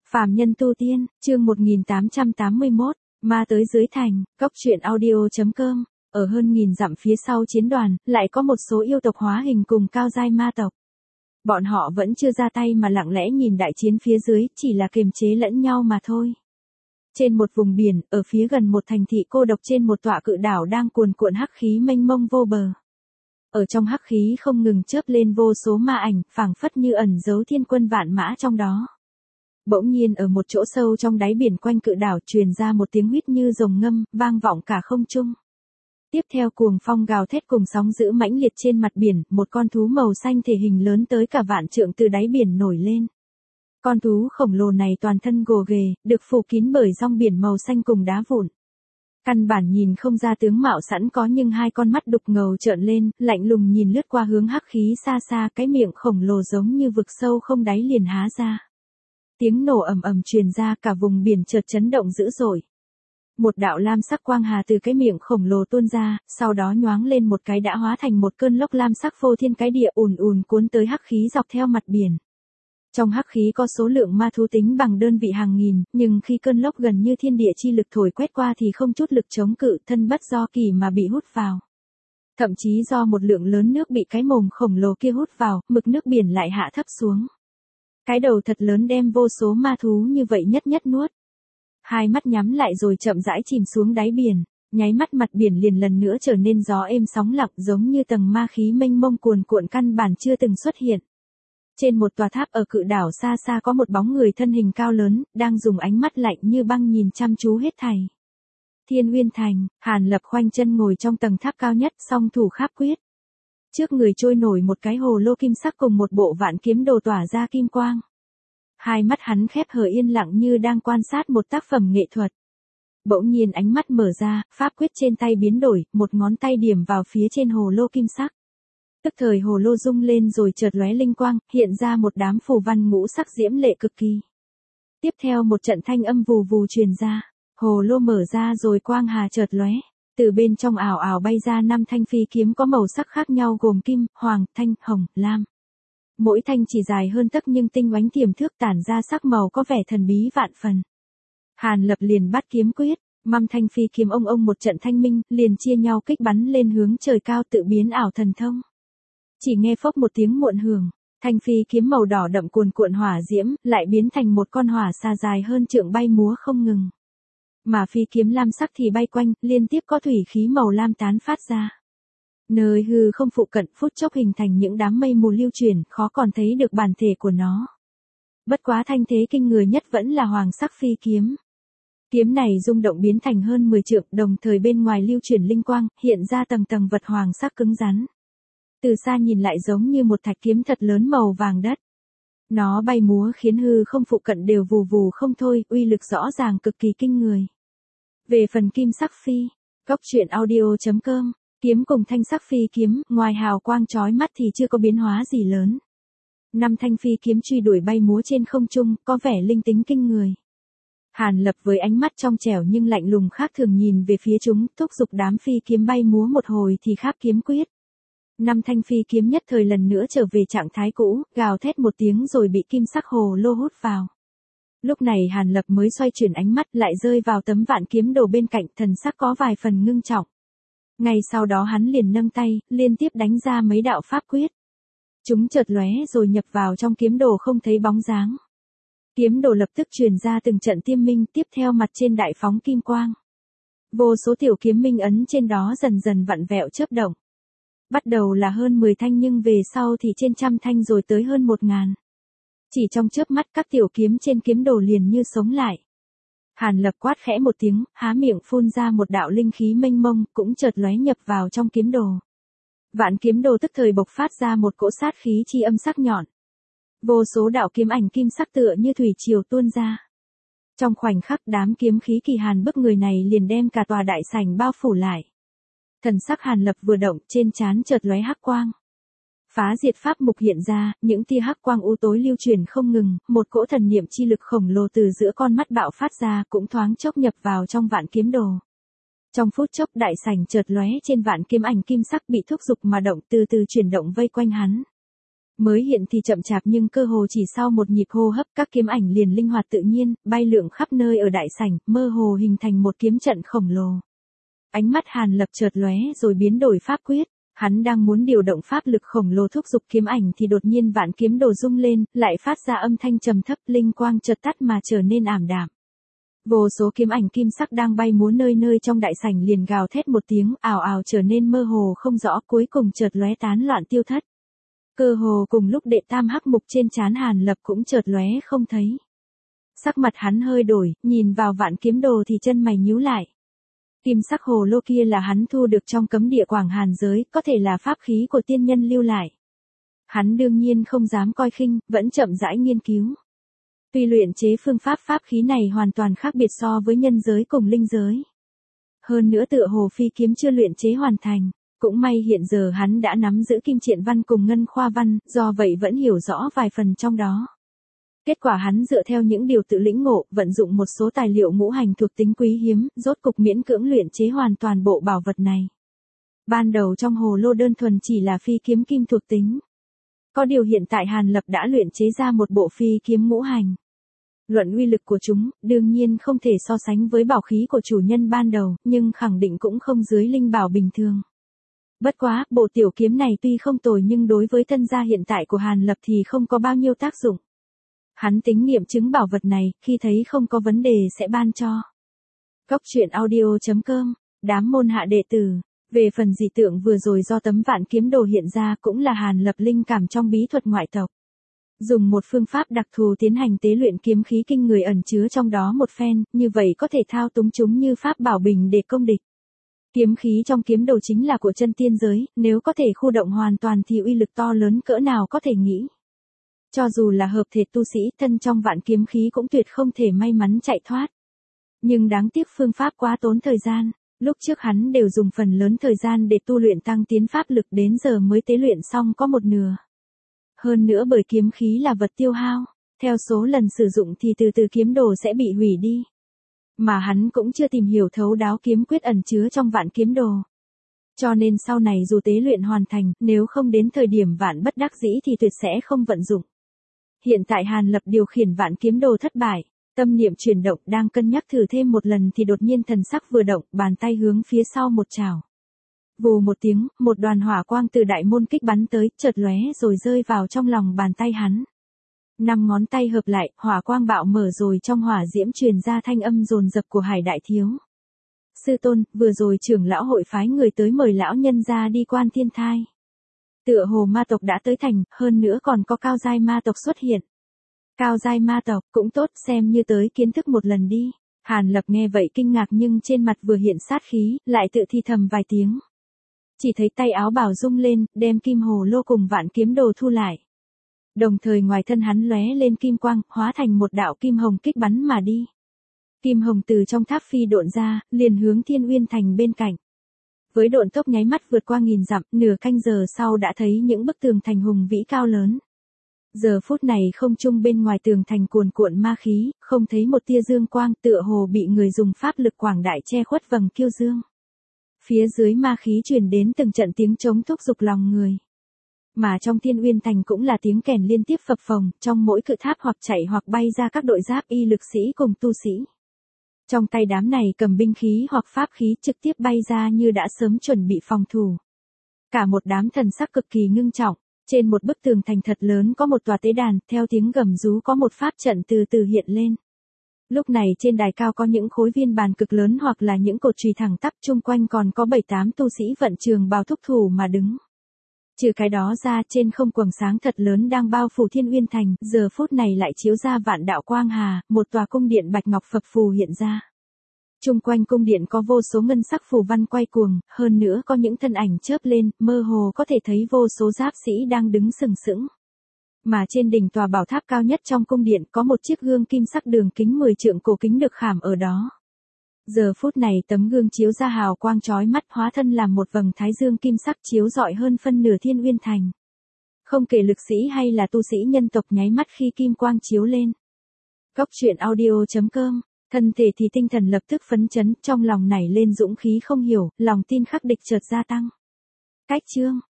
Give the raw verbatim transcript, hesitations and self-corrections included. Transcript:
Phàm nhân tu tiên, chương một nghìn tám trăm tám mươi mốt, ma tới dưới thành, cốc truyện audio.com, ở hơn nghìn dặm phía sau chiến đoàn, lại có một số yêu tộc hóa hình cùng cao giai ma tộc. Bọn họ vẫn chưa ra tay mà lặng lẽ nhìn đại chiến phía dưới, chỉ là kiềm chế lẫn nhau mà thôi. Trên một vùng biển, ở phía gần một thành thị cô độc trên một tọa cự đảo đang cuồn cuộn hắc khí mênh mông vô bờ. Ở trong hắc khí không ngừng chớp lên vô số ma ảnh, phảng phất như ẩn giấu thiên quân vạn mã trong đó. Bỗng nhiên ở một chỗ sâu trong đáy biển quanh cự đảo truyền ra một tiếng huýt như rồng ngâm, vang vọng cả không trung. Tiếp theo cuồng phong gào thét cùng sóng dữ mãnh liệt trên mặt biển, một con thú màu xanh thể hình lớn tới cả vạn trượng từ đáy biển nổi lên. Con thú khổng lồ này toàn thân gồ ghề, được phủ kín bởi rong biển màu xanh cùng đá vụn. Căn bản nhìn không ra tướng mạo sẵn có, nhưng hai con mắt đục ngầu trợn lên, lạnh lùng nhìn lướt qua hướng hắc khí xa xa, cái miệng khổng lồ giống như vực sâu không đáy liền há ra. Tiếng nổ ầm ầm truyền ra, cả vùng biển chợt chấn động dữ dội. Một đạo lam sắc quang hà từ cái miệng khổng lồ tuôn ra, sau đó nhoáng lên một cái đã hóa thành một cơn lốc lam sắc phô thiên cái địa ùn ùn cuốn tới hắc khí dọc theo mặt biển. Trong hắc khí có số lượng ma thú tính bằng đơn vị hàng nghìn, nhưng khi cơn lốc gần như thiên địa chi lực thổi quét qua thì không chút lực chống cự, thân bất do kỳ mà bị hút vào. Thậm chí do một lượng lớn nước bị cái mồm khổng lồ kia hút vào, mực nước biển lại hạ thấp xuống. Cái đầu thật lớn đem vô số ma thú như vậy nhất nhất nuốt. Hai mắt nhắm lại rồi chậm rãi chìm xuống đáy biển, nháy mắt mặt biển liền lần nữa trở nên gió êm sóng lặng, giống như tầng ma khí mênh mông cuồn cuộn căn bản chưa từng xuất hiện. Trên một tòa tháp ở cự đảo xa xa có một bóng người thân hình cao lớn, đang dùng ánh mắt lạnh như băng nhìn chăm chú hết thảy. Thiên Uyên Thành, Hàn Lập khoanh chân ngồi trong tầng tháp cao nhất, song thủ kháp quyết. Trước người trôi nổi một cái hồ lô kim sắc cùng một bộ vạn kiếm đồ tỏa ra kim quang. Hai mắt hắn khép hờ yên lặng như đang quan sát một tác phẩm nghệ thuật. Bỗng nhiên ánh mắt mở ra, pháp quyết trên tay biến đổi, một ngón tay điểm vào phía trên hồ lô kim sắc. Tức thời hồ lô rung lên rồi chợt lóe linh quang, hiện ra một đám phù văn ngũ sắc diễm lệ cực kỳ. Tiếp theo một trận thanh âm vù vù truyền ra, hồ lô mở ra rồi quang hà chợt lóe. Từ bên trong ảo ảo bay ra năm thanh phi kiếm có màu sắc khác nhau gồm kim, hoàng, thanh, hồng, lam. Mỗi thanh chỉ dài hơn tấc nhưng tinh oánh tiềm thước, tản ra sắc màu có vẻ thần bí vạn phần. Hàn Lập liền bắt kiếm quyết, măm thanh phi kiếm ông ông một trận thanh minh, liền chia nhau kích bắn lên hướng trời cao tự biến ảo thần thông. Chỉ nghe phốc một tiếng muộn hưởng, thanh phi kiếm màu đỏ đậm cuồn cuộn hỏa diễm, lại biến thành một con hỏa xa dài hơn trượng bay múa không ngừng. Mà phi kiếm lam sắc thì bay quanh, liên tiếp có thủy khí màu lam tán phát ra. Nơi hư không phụ cận phút chốc hình thành những đám mây mù lưu chuyển, khó còn thấy được bản thể của nó. Bất quá thanh thế kinh người nhất vẫn là hoàng sắc phi kiếm. Kiếm này rung động biến thành hơn mười trượng, đồng thời bên ngoài lưu chuyển linh quang, hiện ra tầng tầng vật hoàng sắc cứng rắn. Từ xa nhìn lại giống như một thạch kiếm thật lớn màu vàng đất. Nó bay múa khiến hư không phụ cận đều vù vù không thôi, uy lực rõ ràng cực kỳ kinh người. Về phần kim sắc phi, cốc truyện audio.com, kiếm cùng thanh sắc phi kiếm, ngoài hào quang chói mắt thì chưa có biến hóa gì lớn. Năm thanh phi kiếm truy đuổi bay múa trên không trung, có vẻ linh tính kinh người. Hàn Lập với ánh mắt trong trẻo nhưng lạnh lùng khác thường nhìn về phía chúng, thúc giục đám phi kiếm bay múa một hồi thì kháp kiếm quyết. Năm thanh phi kiếm nhất thời lần nữa trở về trạng thái cũ, gào thét một tiếng rồi bị kim sắc hồ lô hút vào. Lúc này Hàn Lập mới xoay chuyển ánh mắt lại rơi vào tấm vạn kiếm đồ bên cạnh, thần sắc có vài phần ngưng trọng. Ngay sau đó hắn liền nâng tay, liên tiếp đánh ra mấy đạo pháp quyết. Chúng chợt lóe rồi nhập vào trong kiếm đồ không thấy bóng dáng. Kiếm đồ lập tức truyền ra từng trận tiêm minh, tiếp theo mặt trên đại phóng kim quang. Vô số tiểu kiếm minh ấn trên đó dần dần vặn vẹo chớp động. Bắt đầu là hơn mười thanh nhưng về sau thì trên trăm thanh rồi tới hơn một ngàn. Chỉ trong chớp mắt các tiểu kiếm trên kiếm đồ liền như sống lại. Hàn Lập quát khẽ một tiếng, há miệng phun ra một đạo linh khí mênh mông, cũng chợt lóe nhập vào trong kiếm đồ. Vạn kiếm đồ tức thời bộc phát ra một cỗ sát khí chi âm sắc nhọn. Vô số đạo kiếm ảnh kim sắc tựa như thủy triều tuôn ra. Trong khoảnh khắc đám kiếm khí kỳ hàn bức người này liền đem cả tòa đại sảnh bao phủ lại. Thần sắc Hàn Lập vừa động, trên trán chợt lóe hắc quang. Phá diệt pháp mục hiện ra, những tia hắc quang u tối lưu truyền không ngừng, một cỗ thần niệm chi lực khổng lồ từ giữa con mắt bạo phát ra, cũng thoáng chốc nhập vào trong vạn kiếm đồ. Trong phút chốc đại sảnh chợt lóe, trên vạn kiếm ảnh kim sắc bị thúc giục mà động, từ từ chuyển động vây quanh hắn. Mới hiện thì chậm chạp nhưng cơ hồ chỉ sau một nhịp hô hấp các kiếm ảnh liền linh hoạt tự nhiên, bay lượn khắp nơi ở đại sảnh, mơ hồ hình thành một kiếm trận khổng lồ. Ánh mắt Hàn Lập chợt lóe rồi biến đổi pháp quyết, hắn đang muốn điều động pháp lực khổng lồ thúc giục kiếm ảnh thì đột nhiên vạn kiếm đồ rung lên, lại phát ra âm thanh trầm thấp, linh quang chợt tắt mà trở nên ảm đạm. Vô số kiếm ảnh kim sắc đang bay múa nơi nơi trong đại sảnh liền gào thét một tiếng, ào ào trở nên mơ hồ không rõ, cuối cùng chợt lóe tán loạn tiêu thất. Cơ hồ cùng lúc đệ tam hắc mục trên trán Hàn Lập cũng chợt lóe không thấy. Sắc mặt hắn hơi đổi, nhìn vào vạn kiếm đồ thì chân mày nhíu lại. Kim sắc hồ lô kia là hắn thu được trong cấm địa Quảng Hàn giới, có thể là pháp khí của tiên nhân lưu lại. Hắn đương nhiên không dám coi khinh, vẫn chậm rãi nghiên cứu. Tuy luyện chế phương pháp pháp khí này hoàn toàn khác biệt so với nhân giới cùng linh giới. Hơn nữa tựa hồ phi kiếm chưa luyện chế hoàn thành. Cũng may hiện giờ hắn đã nắm giữ kim triện văn cùng ngân khoa văn, do vậy vẫn hiểu rõ vài phần trong đó. Kết quả hắn dựa theo những điều tự lĩnh ngộ, vận dụng một số tài liệu ngũ hành thuộc tính quý hiếm, rốt cục miễn cưỡng luyện chế hoàn toàn bộ bảo vật này. Ban đầu trong hồ lô đơn thuần chỉ là phi kiếm kim thuộc tính. Có điều hiện tại Hàn Lập đã luyện chế ra một bộ phi kiếm ngũ hành. Luận uy lực của chúng, đương nhiên không thể so sánh với bảo khí của chủ nhân ban đầu, nhưng khẳng định cũng không dưới linh bảo bình thường. Bất quá, bộ tiểu kiếm này tuy không tồi nhưng đối với thân gia hiện tại của Hàn Lập thì không có bao nhiêu tác dụng. Hắn tính nghiệm chứng bảo vật này, khi thấy không có vấn đề sẽ ban cho. Cốc truyện audio chấm com, đám môn hạ đệ tử. Về phần dị tượng vừa rồi do tấm vạn kiếm đồ hiện ra cũng là Hàn Lập linh cảm trong bí thuật ngoại tộc. Dùng một phương pháp đặc thù tiến hành tế luyện kiếm khí kinh người ẩn chứa trong đó một phen, như vậy có thể thao túng chúng như pháp bảo bình để công địch. Kiếm khí trong kiếm đồ chính là của chân tiên giới, nếu có thể khu động hoàn toàn thì uy lực to lớn cỡ nào có thể nghĩ. Cho dù là hợp thể tu sĩ, thân trong vạn kiếm khí cũng tuyệt không thể may mắn chạy thoát. Nhưng đáng tiếc phương pháp quá tốn thời gian, lúc trước hắn đều dùng phần lớn thời gian để tu luyện tăng tiến pháp lực, đến giờ mới tế luyện xong có một nửa. Hơn nữa bởi kiếm khí là vật tiêu hao, theo số lần sử dụng thì từ từ kiếm đồ sẽ bị hủy đi. Mà hắn cũng chưa tìm hiểu thấu đáo kiếm quyết ẩn chứa trong vạn kiếm đồ. Cho nên sau này dù tế luyện hoàn thành, nếu không đến thời điểm vạn bất đắc dĩ thì tuyệt sẽ không vận dụng. Hiện tại Hàn Lập điều khiển vạn kiếm đồ thất bại, tâm niệm chuyển động đang cân nhắc thử thêm một lần thì đột nhiên thần sắc vừa động, bàn tay hướng phía sau một chảo. Vù một tiếng, một đoàn hỏa quang từ đại môn kích bắn tới, chợt lóe rồi rơi vào trong lòng bàn tay hắn. Năm ngón tay hợp lại, hỏa quang bạo mở rồi trong hỏa diễm truyền ra thanh âm dồn dập của Hải Đại Thiếu. Sư tôn, vừa rồi trưởng lão hội phái người tới mời lão nhân ra đi quan thiên thai. Tựa hồ ma tộc đã tới thành, hơn nữa còn có cao giai ma tộc xuất hiện. Cao giai ma tộc, cũng tốt, xem như tới kiến thức một lần đi. Hàn Lập nghe vậy kinh ngạc nhưng trên mặt vừa hiện sát khí, lại tự thi thầm vài tiếng. Chỉ thấy tay áo bào rung lên, đem kim hồ lô cùng vạn kiếm đồ thu lại. Đồng thời ngoài thân hắn lóe lên kim quang, hóa thành một đạo kim hồng kích bắn mà đi. Kim hồng từ trong tháp phi độn ra, liền hướng Thiên Uyên Thành bên cạnh. Với độn tốc nháy mắt vượt qua nghìn dặm, nửa canh giờ sau đã thấy những bức tường thành hùng vĩ cao lớn. Giờ phút này không trung bên ngoài tường thành cuồn cuộn ma khí, không thấy một tia dương quang, tựa hồ bị người dùng pháp lực quảng đại che khuất vầng kiêu dương. Phía dưới ma khí truyền đến từng trận tiếng trống thúc giục lòng người. Mà trong Thiên Uyên Thành cũng là tiếng kèn liên tiếp phập phồng, trong mỗi cự tháp hoặc chạy hoặc bay ra các đội giáp y lực sĩ cùng tu sĩ. Trong tay đám này cầm binh khí hoặc pháp khí trực tiếp bay ra như đã sớm chuẩn bị phòng thủ. Cả một đám thần sắc cực kỳ ngưng trọng, trên một bức tường thành thật lớn có một tòa tế đàn, theo tiếng gầm rú có một pháp trận từ từ hiện lên. Lúc này trên đài cao có những khối viên bàn cực lớn hoặc là những cột chùy thẳng tắp, chung quanh còn có bảy tám tu sĩ vận trường bào thúc thủ mà đứng. Trừ cái đó ra, trên không quầng sáng thật lớn đang bao phủ Thiên Uyên Thành, giờ phút này lại chiếu ra vạn đạo quang hà, một tòa cung điện bạch ngọc phập phù hiện ra. Chung quanh cung điện có vô số ngân sắc phù văn quay cuồng, hơn nữa có những thân ảnh chớp lên, mơ hồ có thể thấy vô số giáp sĩ đang đứng sừng sững. Mà trên đỉnh tòa bảo tháp cao nhất trong cung điện có một chiếc gương kim sắc đường kính mười trượng cổ kính được khảm ở đó. Giờ phút này tấm gương chiếu ra hào quang chói mắt, hóa thân làm một vầng thái dương kim sắc chiếu rọi hơn phân nửa Thiên Uyên Thành. Không kể lực sĩ hay là tu sĩ nhân tộc nháy mắt khi kim quang chiếu lên. Cốc truyện audio chấm com, thân thể thì tinh thần lập tức phấn chấn, trong lòng nảy lên dũng khí không hiểu, lòng tin khắc địch chợt gia tăng. Cách chương